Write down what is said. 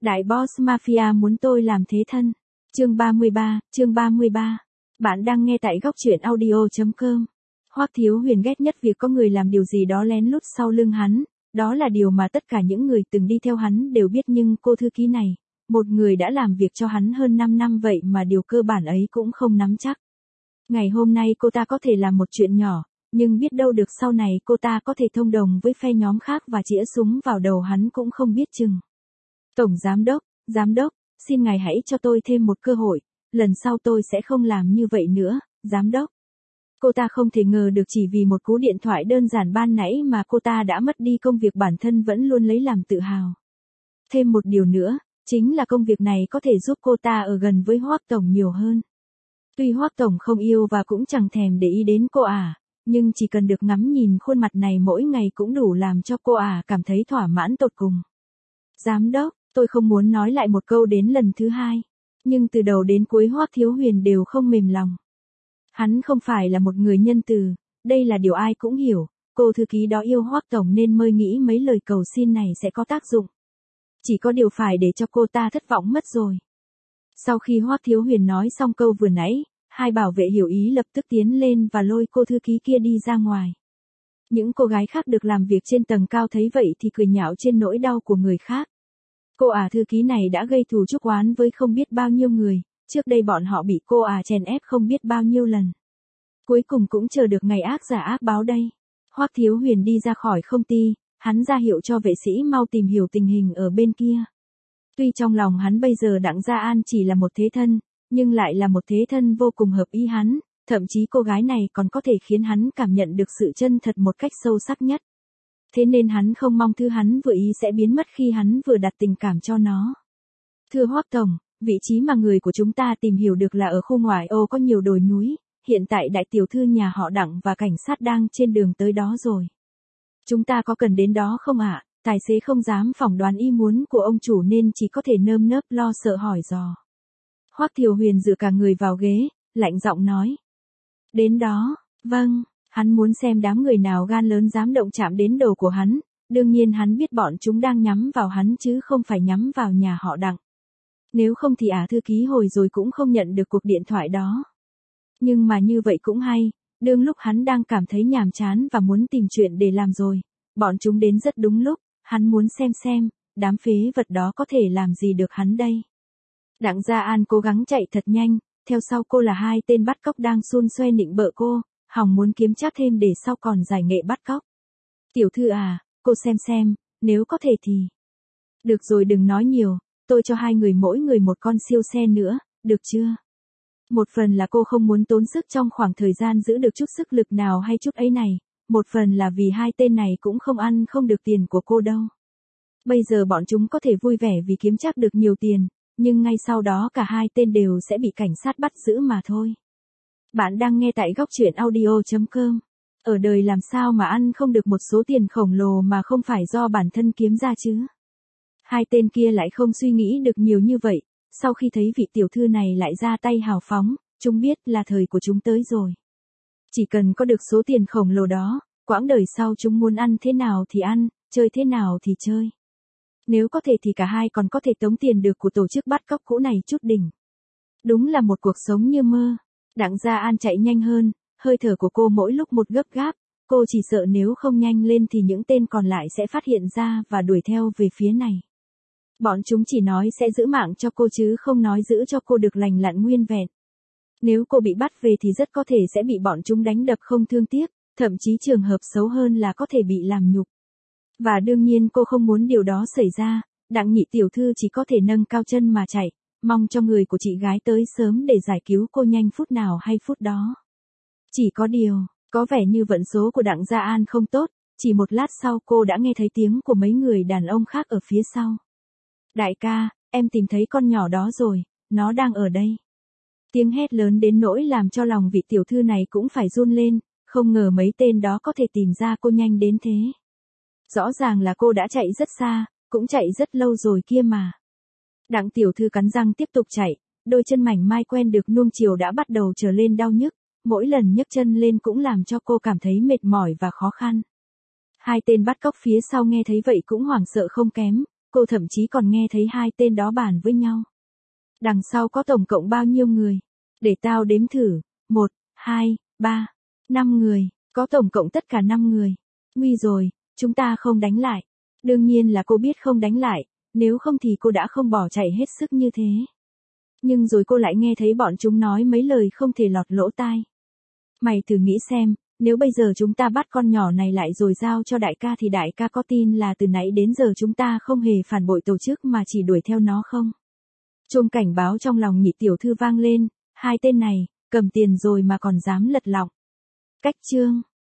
Đại boss mafia muốn tôi làm thế thân. Chương 33. Bạn đang nghe tại góc truyện audio.com. Hoắc Thiếu Huyền ghét nhất việc có người làm điều gì đó lén lút sau lưng hắn, đó là điều mà tất cả những người từng đi theo hắn đều biết, nhưng cô thư ký này, một người đã làm việc cho hắn hơn 5 năm vậy mà điều cơ bản ấy cũng không nắm chắc. Ngày hôm nay cô ta có thể làm một chuyện nhỏ, nhưng biết đâu được sau này cô ta có thể thông đồng với phe nhóm khác và chĩa súng vào đầu hắn cũng không biết chừng. Tổng giám đốc, xin ngài hãy cho tôi thêm một cơ hội, lần sau tôi sẽ không làm như vậy nữa, giám đốc. Cô ta không thể ngờ được chỉ vì một cú điện thoại đơn giản ban nãy mà cô ta đã mất đi công việc bản thân vẫn luôn lấy làm tự hào. Thêm một điều nữa, chính là công việc này có thể giúp cô ta ở gần với Hoắc Tổng nhiều hơn. Tuy Hoắc Tổng không yêu và cũng chẳng thèm để ý đến cô nhưng chỉ cần được ngắm nhìn khuôn mặt này mỗi ngày cũng đủ làm cho cô cảm thấy thỏa mãn tột cùng. Giám đốc, tôi không muốn nói lại một câu đến lần thứ hai, nhưng từ đầu đến cuối Hoắc Thiếu Huyền đều không mềm lòng. Hắn không phải là một người nhân từ, đây là điều ai cũng hiểu, cô thư ký đó yêu Hoắc Tổng nên mới nghĩ mấy lời cầu xin này sẽ có tác dụng. Chỉ có điều phải để cho cô ta thất vọng mất rồi. Sau khi Hoắc Thiếu Huyền nói xong câu vừa nãy, hai bảo vệ hiểu ý lập tức tiến lên và lôi cô thư ký kia đi ra ngoài. Những cô gái khác được làm việc trên tầng cao thấy vậy thì cười nhạo trên nỗi đau của người khác. Cô thư ký này đã gây thù chuốc oán với không biết bao nhiêu người, trước đây bọn họ bị cô chèn ép không biết bao nhiêu lần. Cuối cùng cũng chờ được ngày ác giả ác báo đây. Hoắc Thiếu Huyền đi ra khỏi công ty, hắn ra hiệu cho vệ sĩ mau tìm hiểu tình hình ở bên kia. Tuy trong lòng hắn bây giờ Đặng Gia An chỉ là một thế thân, nhưng lại là một thế thân vô cùng hợp ý hắn, thậm chí cô gái này còn có thể khiến hắn cảm nhận được sự chân thật một cách sâu sắc nhất. Thế nên hắn không mong thứ hắn vừa ý sẽ biến mất khi hắn vừa đặt tình cảm cho nó. Thưa Hoắc Tổng, vị trí mà người của chúng ta tìm hiểu được là ở khu ngoại ô có nhiều đồi núi, hiện tại đại tiểu thư nhà họ Đặng và cảnh sát đang trên đường tới đó rồi. Chúng ta có cần đến đó không ạ? Tài xế không dám phỏng đoán ý muốn của ông chủ nên chỉ có thể nơm nớp lo sợ hỏi dò. Hoắc Thiếu Huyền dựa cả người vào ghế, lạnh giọng nói. Đến đó, vâng, hắn muốn xem đám người nào gan lớn dám động chạm đến đồ của hắn, đương nhiên hắn biết bọn chúng đang nhắm vào hắn chứ không phải nhắm vào nhà họ Đặng. Nếu không thì thư ký hồi rồi cũng không nhận được cuộc điện thoại đó. Nhưng mà như vậy cũng hay, đương lúc hắn đang cảm thấy nhàm chán và muốn tìm chuyện để làm rồi, bọn chúng đến rất đúng lúc, hắn muốn xem, đám phế vật đó có thể làm gì được hắn đây. Đặng Gia An cố gắng chạy thật nhanh, theo sau cô là hai tên bắt cóc đang xun xoe nịnh bợ cô, hòng muốn kiếm trác thêm để sau còn giải nghệ bắt cóc. Tiểu thư cô xem, nếu có thể thì. Được rồi đừng nói nhiều, tôi cho hai người mỗi người một con siêu xe nữa, được chưa? Một phần là cô không muốn tốn sức trong khoảng thời gian giữ được chút sức lực nào hay chút ấy này, một phần là vì hai tên này cũng không ăn không được tiền của cô đâu. Bây giờ bọn chúng có thể vui vẻ vì kiếm trác được nhiều tiền, nhưng ngay sau đó cả hai tên đều sẽ bị cảnh sát bắt giữ mà thôi. Bạn đang nghe tại góc truyện audio.com. Ở đời làm sao mà ăn không được một số tiền khổng lồ mà không phải do bản thân kiếm ra chứ? Hai tên kia lại không suy nghĩ được nhiều như vậy, sau khi thấy vị tiểu thư này lại ra tay hào phóng, chúng biết là thời của chúng tới rồi. Chỉ cần có được số tiền khổng lồ đó, quãng đời sau chúng muốn ăn thế nào thì ăn, chơi thế nào thì chơi. Nếu có thể thì cả hai còn có thể tống tiền được của tổ chức bắt cóc cũ này chút đỉnh. Đúng là một cuộc sống như mơ. Đặng Gia An chạy nhanh hơn, hơi thở của cô mỗi lúc một gấp gáp, cô chỉ sợ nếu không nhanh lên thì những tên còn lại sẽ phát hiện ra và đuổi theo về phía này. Bọn chúng chỉ nói sẽ giữ mạng cho cô chứ không nói giữ cho cô được lành lặn nguyên vẹn. Nếu cô bị bắt về thì rất có thể sẽ bị bọn chúng đánh đập không thương tiếc, thậm chí trường hợp xấu hơn là có thể bị làm nhục. Và đương nhiên cô không muốn điều đó xảy ra, Đặng nhị tiểu thư chỉ có thể nâng cao chân mà chạy, mong cho người của chị gái tới sớm để giải cứu cô nhanh phút nào hay phút đó. Chỉ có điều, có vẻ như vận số của Đặng Gia An không tốt, chỉ một lát sau cô đã nghe thấy tiếng của mấy người đàn ông khác ở phía sau. Đại ca, em tìm thấy con nhỏ đó rồi, nó đang ở đây. Tiếng hét lớn đến nỗi làm cho lòng vị tiểu thư này cũng phải run lên, không ngờ mấy tên đó có thể tìm ra cô nhanh đến thế. Rõ ràng là cô đã chạy rất xa, cũng chạy rất lâu rồi kia mà. Đặng tiểu thư cắn răng tiếp tục chạy, đôi chân mảnh mai quen được nuông chiều đã bắt đầu trở lên đau nhức, mỗi lần nhấc chân lên cũng làm cho cô cảm thấy mệt mỏi và khó khăn. Hai tên bắt cóc phía sau nghe thấy vậy cũng hoảng sợ không kém, Cô thậm chí còn nghe thấy hai tên đó bàn với nhau. Đằng sau có tổng cộng bao nhiêu người? Để tao đếm thử. 1, 2, 3, 5 người. Có tổng cộng tất cả 5 người. Nguy rồi, chúng ta không đánh lại. Đương nhiên là cô biết không đánh lại, nếu không thì cô đã không bỏ chạy hết sức như thế. Nhưng rồi cô lại nghe thấy bọn chúng nói mấy lời không thể lọt lỗ tai. Mày thử nghĩ xem, nếu bây giờ chúng ta bắt con nhỏ này lại rồi giao cho đại ca thì đại ca có tin là từ nãy đến giờ chúng ta không hề phản bội tổ chức mà chỉ đuổi theo nó không? Chuông cảnh báo trong lòng Nhị tiểu thư vang lên, hai tên này, cầm tiền rồi mà còn dám lật lọng. Cách chương